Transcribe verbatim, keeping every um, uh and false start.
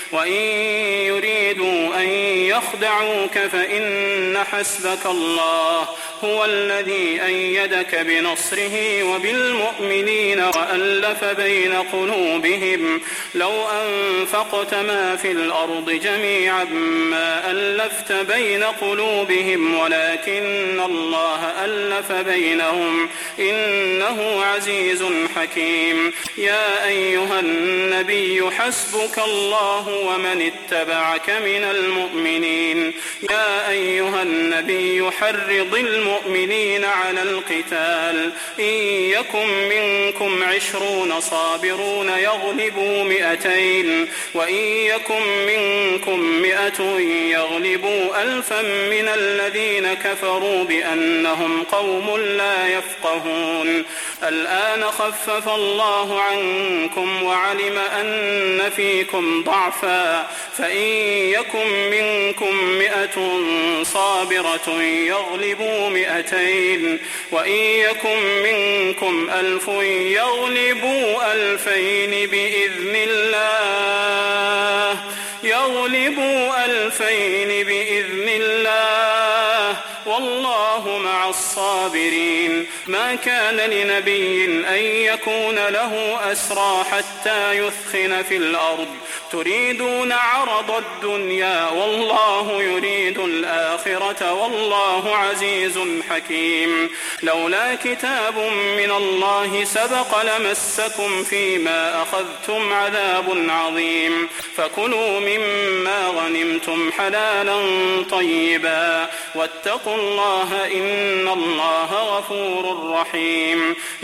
وإن يريدوا أن يخدعوك فإن حسبك الله هو الذي أيدك بنصره وبالمؤمنين وألف بين قلوبهم لو أنفقت ما في الأرض جميعا ما ألفت بين قلوبهم ولكن الله ألف بينهم إنه عزيز حكيم. يا أيها النبي حسبك الله ومن اتبعك من المؤمنين. يا أيها النبي حرض المؤمنين على القتال إن يكن منكم عشرون صابرون يغلبوا مئتين وإن يكن منكم مئة يغلبوا ألفا من الذين كفروا بأنهم قوم لا يفقهون. الآن خفف الله عنكم وعلم أن فيكم ضعفا فإن يكن منكم مئة صابرة يغلبوا مئتين وإن يكن منكم ألف يغلبوا ألفين بإذن الله يغلبوا ألفين بإذن الله والله مع الصابرين. ما كان لنبي أن يكون له أسرى حتى يثخن في الأرض تريدون عرض الدنيا والله يريد الآخرة والله عزيز حكيم. لولا كتاب من الله سبق لمسكم فيما أخذتم عذاب عظيم فكلوا مما غنمتم حلالا طيبا واتقوا الله إن الله غفور رحيم.